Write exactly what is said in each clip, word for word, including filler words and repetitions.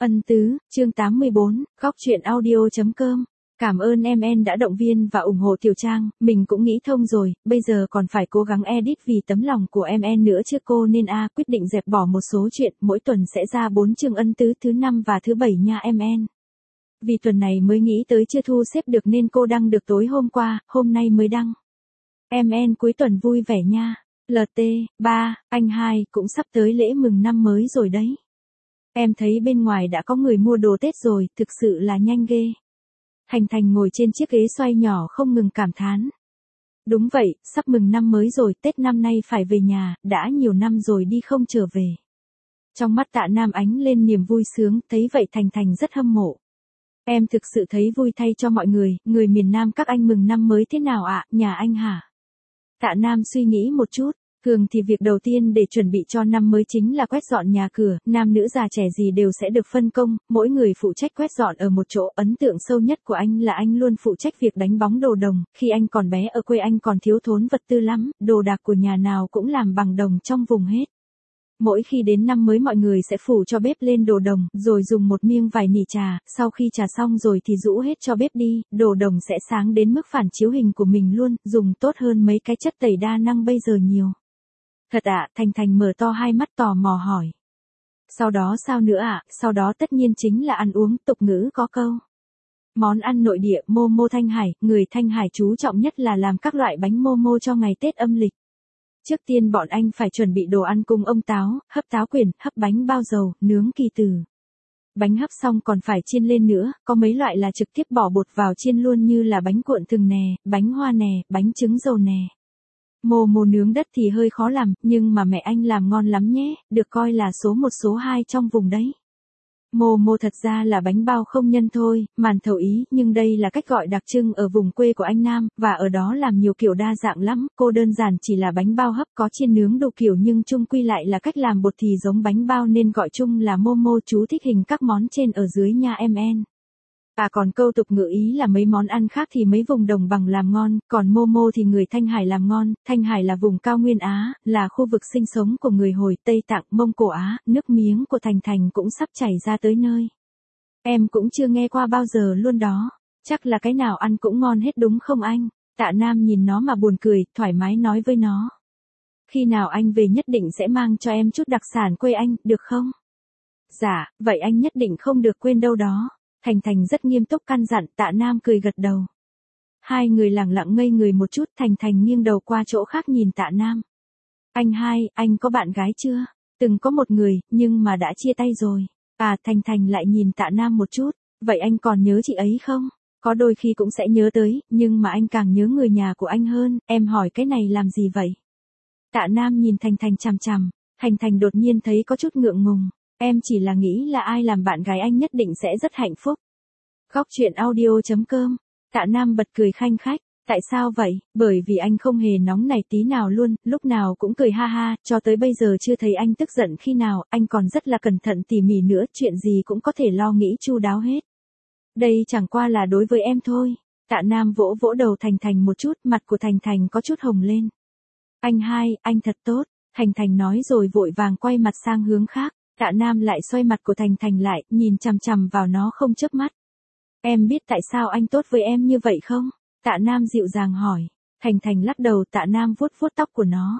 Ân tứ, chương tám mươi bốn, góc truyện audio.com. Cảm ơn em en đã động viên và ủng hộ Tiểu Trang, mình cũng nghĩ thông rồi, bây giờ còn phải cố gắng edit vì tấm lòng của em en nữa chứ cô nên a quyết định dẹp bỏ một số chuyện, mỗi tuần sẽ ra bốn chương ân tứ thứ năm và thứ bảy nha em en. Vì tuần này mới nghĩ tới chưa thu xếp được nên cô đăng được tối hôm qua, hôm nay mới đăng. Em en cuối tuần vui vẻ nha. lờ tê, ba, anh hai cũng sắp tới lễ mừng năm mới rồi đấy. Em thấy bên ngoài đã có người mua đồ Tết rồi, thực sự là nhanh ghê. Thành Thành ngồi trên chiếc ghế xoay nhỏ không ngừng cảm thán. Đúng vậy, sắp mừng năm mới rồi, Tết năm nay phải về nhà, đã nhiều năm rồi đi không trở về. Trong mắt Tạ Nam ánh lên niềm vui sướng, thấy vậy Thành Thành rất hâm mộ. Em thực sự thấy vui thay cho mọi người, người miền Nam các anh mừng năm mới thế nào ạ, nhà anh hả? Tạ Nam suy nghĩ một chút. Thường thì việc đầu tiên để chuẩn bị cho năm mới chính là quét dọn nhà cửa, nam nữ già trẻ gì đều sẽ được phân công, mỗi người phụ trách quét dọn ở một chỗ. Ấn tượng sâu nhất của anh là anh luôn phụ trách việc đánh bóng đồ đồng, khi anh còn bé ở quê anh còn thiếu thốn vật tư lắm, đồ đạc của nhà nào cũng làm bằng đồng trong vùng hết. Mỗi khi đến năm mới mọi người sẽ phủ cho bếp lên đồ đồng, rồi dùng một miếng vải nỉ trà, sau khi trà xong rồi thì rũ hết cho bếp đi, đồ đồng sẽ sáng đến mức phản chiếu hình của mình luôn, dùng tốt hơn mấy cái chất tẩy đa năng bây giờ nhiều. Thật ạ, à, Thành Thành mở to hai mắt tò mò hỏi. Sau đó sao nữa ạ, à? Sau đó tất nhiên chính là ăn uống, tục ngữ có câu. Món ăn nội địa Momo Thanh Hải, người Thanh Hải chú trọng nhất là làm các loại bánh Momo cho ngày Tết âm lịch. Trước tiên bọn anh phải chuẩn bị đồ ăn cùng ông táo, hấp táo quyển, hấp bánh bao dầu, nướng kỳ từ. Bánh hấp xong còn phải chiên lên nữa, có mấy loại là trực tiếp bỏ bột vào chiên luôn như là bánh cuộn thừng nè, bánh hoa nè, bánh trứng dầu nè. Momo nướng đất thì hơi khó làm, nhưng mà mẹ anh làm ngon lắm nhé, được coi là số một số hai trong vùng đấy. Momo thật ra là bánh bao không nhân thôi, màn thầu Ý, nhưng đây là cách gọi đặc trưng ở vùng quê của anh Nam, và ở đó làm nhiều kiểu đa dạng lắm, cô đơn giản chỉ là bánh bao hấp có chiên nướng đủ kiểu nhưng chung quy lại là cách làm bột thì giống bánh bao nên gọi chung là Momo. Chú thích hình các món trên ở dưới nha em en. À còn câu tục ngữ Ý là mấy món ăn khác thì mấy vùng đồng bằng làm ngon, còn Momo thì người Thanh Hải làm ngon. Thanh Hải là vùng cao nguyên Á, là khu vực sinh sống của người Hồi, Tây Tạng, Mông Cổ Á, nước miếng của Thành Thành cũng sắp chảy ra tới nơi. Em cũng chưa nghe qua bao giờ luôn đó, chắc là cái nào ăn cũng ngon hết đúng không anh? Tạ Nam nhìn nó mà buồn cười, thoải mái nói với nó. Khi nào anh về nhất định sẽ mang cho em chút đặc sản quê anh, được không? Dạ, vậy anh nhất định không được quên đâu đó. Thành Thành rất nghiêm túc căn dặn, Tạ Nam cười gật đầu. Hai người lặng lặng ngây người một chút, Thành Thành nghiêng đầu qua chỗ khác nhìn Tạ Nam. Anh hai, anh có bạn gái chưa? Từng có một người, nhưng mà đã chia tay rồi. À, Thành Thành lại nhìn Tạ Nam một chút, vậy anh còn nhớ chị ấy không? Có đôi khi cũng sẽ nhớ tới, nhưng mà anh càng nhớ người nhà của anh hơn, em hỏi cái này làm gì vậy? Tạ Nam nhìn Thành Thành chằm chằm, Thành Thành đột nhiên thấy có chút ngượng ngùng. Em chỉ là nghĩ là ai làm bạn gái anh nhất định sẽ rất hạnh phúc. Góc truyện audio.com. Tạ Nam bật cười khanh khách. Tại sao vậy? Bởi vì anh không hề nóng này tí nào luôn, lúc nào cũng cười ha ha, cho tới bây giờ chưa thấy anh tức giận khi nào, anh còn rất là cẩn thận tỉ mỉ nữa, chuyện gì cũng có thể lo nghĩ chu đáo hết. Đây chẳng qua là đối với em thôi. Tạ Nam vỗ vỗ đầu Thành Thành một chút, mặt của Thành Thành có chút hồng lên. Anh hai, anh thật tốt. Thành Thành nói rồi vội vàng quay mặt sang hướng khác. Tạ Nam lại xoay mặt của Thành Thành lại, nhìn chằm chằm vào nó không chớp mắt. Em biết tại sao anh tốt với em như vậy không? Tạ Nam dịu dàng hỏi. Thành Thành lắc đầu, Tạ Nam vuốt vuốt tóc của nó.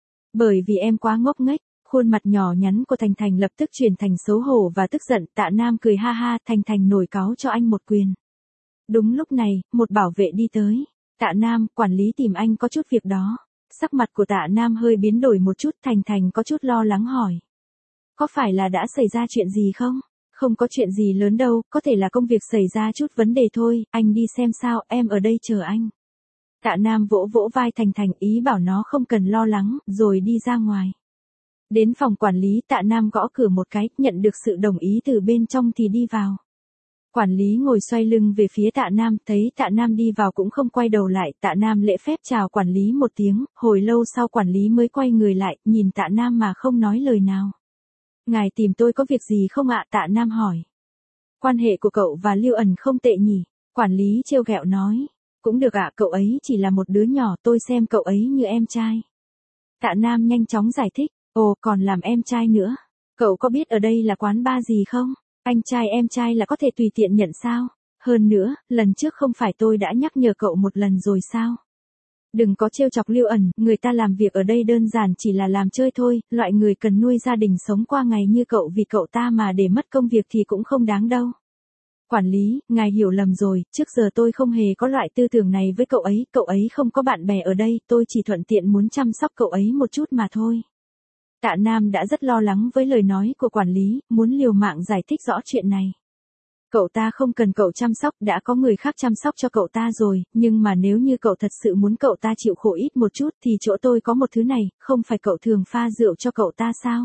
Bởi vì em quá ngốc nghếch. Khuôn mặt nhỏ nhắn của Thành Thành lập tức chuyển thành xấu hổ và tức giận. Tạ Nam cười ha ha, Thành Thành nổi cáu cho anh một quyền. Đúng lúc này, một bảo vệ đi tới. Tạ Nam, quản lý tìm anh có chút việc đó. Sắc mặt của Tạ Nam hơi biến đổi một chút, Thành Thành có chút lo lắng hỏi. Có phải là đã xảy ra chuyện gì không? Không có chuyện gì lớn đâu, có thể là công việc xảy ra chút vấn đề thôi, anh đi xem sao, em ở đây chờ anh. Tạ Nam vỗ vỗ vai Thành Thành ý bảo nó không cần lo lắng, rồi đi ra ngoài. Đến phòng quản lý Tạ Nam gõ cửa một cái, nhận được sự đồng ý từ bên trong thì đi vào. Quản lý ngồi xoay lưng về phía Tạ Nam, thấy Tạ Nam đi vào cũng không quay đầu lại, Tạ Nam lễ phép chào quản lý một tiếng, hồi lâu sau quản lý mới quay người lại, nhìn Tạ Nam mà không nói lời nào. Ngài tìm tôi có việc gì không ạ? Tạ Nam hỏi. Quan hệ của cậu và Lưu Ẩn không tệ nhỉ? Quản lý trêu ghẹo nói. Cũng được ạ, cậu ấy chỉ là một đứa nhỏ, tôi xem cậu ấy như em trai. Tạ Nam nhanh chóng giải thích. Ồ, còn làm em trai nữa. Cậu có biết ở đây là quán bar gì không? Anh trai em trai là có thể tùy tiện nhận sao? Hơn nữa, lần trước không phải tôi đã nhắc nhở cậu một lần rồi sao? Đừng có trêu chọc Lưu ẩn, người ta làm việc ở đây đơn giản chỉ là làm chơi thôi, loại người cần nuôi gia đình sống qua ngày như cậu vì cậu ta mà để mất công việc thì cũng không đáng đâu. Quản lý, ngài hiểu lầm rồi, trước giờ tôi không hề có loại tư tưởng này với cậu ấy, cậu ấy không có bạn bè ở đây, tôi chỉ thuận tiện muốn chăm sóc cậu ấy một chút mà thôi. Tạ Nam đã rất lo lắng với lời nói của quản lý, muốn liều mạng giải thích rõ chuyện này. Cậu ta không cần cậu chăm sóc, đã có người khác chăm sóc cho cậu ta rồi, nhưng mà nếu như cậu thật sự muốn cậu ta chịu khổ ít một chút thì chỗ tôi có một thứ này, không phải cậu thường pha rượu cho cậu ta sao?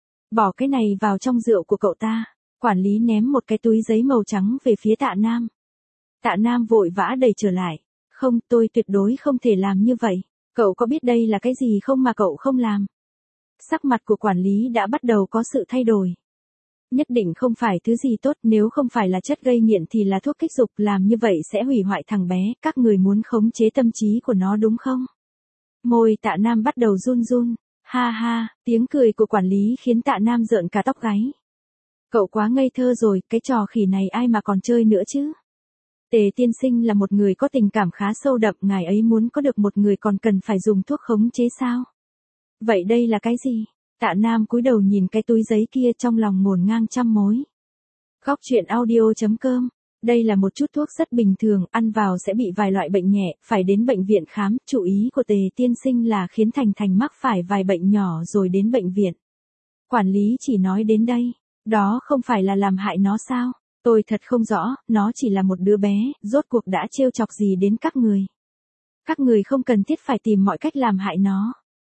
Bỏ cái này vào trong rượu của cậu ta. Quản lý ném một cái túi giấy màu trắng về phía Tạ Nam. Tạ Nam vội vã đẩy trở lại. Không, tôi tuyệt đối không thể làm như vậy. Cậu có biết đây là cái gì không mà cậu không làm? Sắc mặt của quản lý đã bắt đầu có sự thay đổi. Nhất định không phải thứ gì tốt, nếu không phải là chất gây nghiện thì là thuốc kích dục, làm như vậy sẽ hủy hoại thằng bé, các người muốn khống chế tâm trí của nó đúng không? Môi Tạ Nam bắt đầu run run. Ha ha, tiếng cười của quản lý khiến Tạ Nam rợn cả tóc gáy. Cậu quá ngây thơ rồi, cái trò khỉ này ai mà còn chơi nữa chứ? Tề tiên sinh là một người có tình cảm khá sâu đậm, ngài ấy muốn có được một người còn cần phải dùng thuốc khống chế sao? Vậy đây là cái gì? Tạ Nam cúi đầu nhìn cái túi giấy kia trong lòng ngổn ngang trăm mối. Góc truyện audio chấm com. Đây là một chút thuốc rất bình thường, ăn vào sẽ bị vài loại bệnh nhẹ, phải đến bệnh viện khám, chủ ý của Tề tiên sinh là khiến Thành Thành mắc phải vài bệnh nhỏ rồi đến bệnh viện. Quản lý chỉ nói đến đây. Đó không phải là làm hại nó sao? Tôi thật không rõ, nó chỉ là một đứa bé, rốt cuộc đã trêu chọc gì đến các người. Các người không cần thiết phải tìm mọi cách làm hại nó.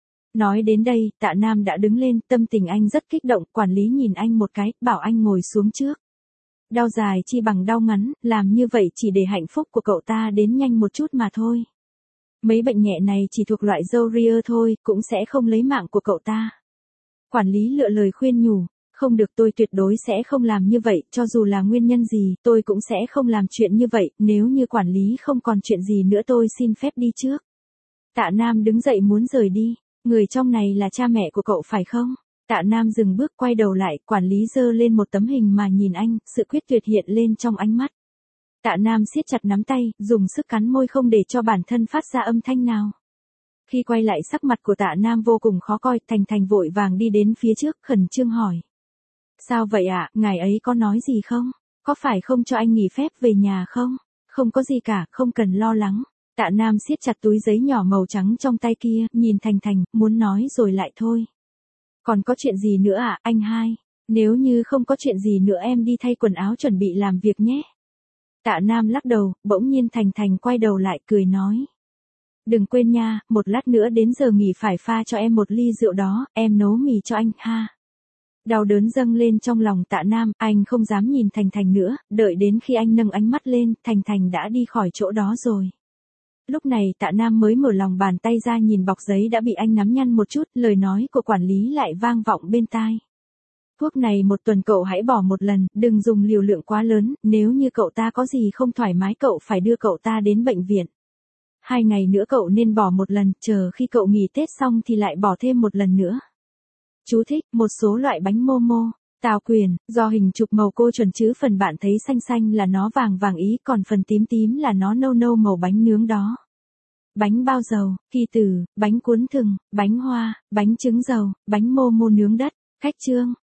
Nói đến đây, Tạ Nam đã đứng lên, tâm tình anh rất kích động, quản lý nhìn anh một cái, bảo anh ngồi xuống trước. Đau dài chi bằng đau ngắn, làm như vậy chỉ để hạnh phúc của cậu ta đến nhanh một chút mà thôi. Mấy bệnh nhẹ này chỉ thuộc loại dâu ria thôi, cũng sẽ không lấy mạng của cậu ta. Quản lý lựa lời khuyên nhủ. Không được, tôi tuyệt đối sẽ không làm như vậy, cho dù là nguyên nhân gì, tôi cũng sẽ không làm chuyện như vậy, nếu như quản lý không còn chuyện gì nữa tôi xin phép đi trước. Tạ Nam đứng dậy muốn rời đi, người trong này là cha mẹ của cậu phải không? Tạ Nam dừng bước quay đầu lại, quản lý giơ lên một tấm hình mà nhìn anh, sự quyết tuyệt hiện lên trong ánh mắt. Tạ Nam siết chặt nắm tay, dùng sức cắn môi không để cho bản thân phát ra âm thanh nào. Khi quay lại sắc mặt của Tạ Nam vô cùng khó coi, Thành Thành vội vàng đi đến phía trước, khẩn trương hỏi. Sao vậy ạ, à? Ngài ấy có nói gì không? Có phải không cho anh nghỉ phép về nhà không? Không có gì cả, không cần lo lắng. Tạ Nam siết chặt túi giấy nhỏ màu trắng trong tay kia, nhìn Thành Thành, muốn nói rồi lại thôi. Còn có chuyện gì nữa à, anh hai? Nếu như không có chuyện gì nữa em đi thay quần áo chuẩn bị làm việc nhé. Tạ Nam lắc đầu, bỗng nhiên Thành Thành quay đầu lại cười nói. Đừng quên nha, một lát nữa đến giờ nghỉ phải pha cho em một ly rượu đó, em nấu mì cho anh, ha. Đau đớn dâng lên trong lòng Tạ Nam, anh không dám nhìn Thành Thành nữa, đợi đến khi anh nâng ánh mắt lên, Thành Thành đã đi khỏi chỗ đó rồi. Lúc này Tạ Nam mới mở lòng bàn tay ra nhìn bọc giấy đã bị anh nắm nhăn một chút, lời nói của quản lý lại vang vọng bên tai. Thuốc này một tuần cậu hãy bỏ một lần, đừng dùng liều lượng quá lớn, nếu như cậu ta có gì không thoải mái cậu phải đưa cậu ta đến bệnh viện. Hai ngày nữa cậu nên bỏ một lần, chờ khi cậu nghỉ Tết xong thì lại bỏ thêm một lần nữa. Chú thích, một số loại bánh Momo, Tào Quyền, do hình chụp màu cô chuẩn chứ phần bạn thấy xanh xanh là nó vàng vàng ý, còn phần tím tím là nó nâu nâu màu bánh nướng đó. Bánh bao dầu, kỳ tử, bánh cuốn thừng, bánh hoa, bánh trứng dầu, bánh Momo nướng đất. Khách chương.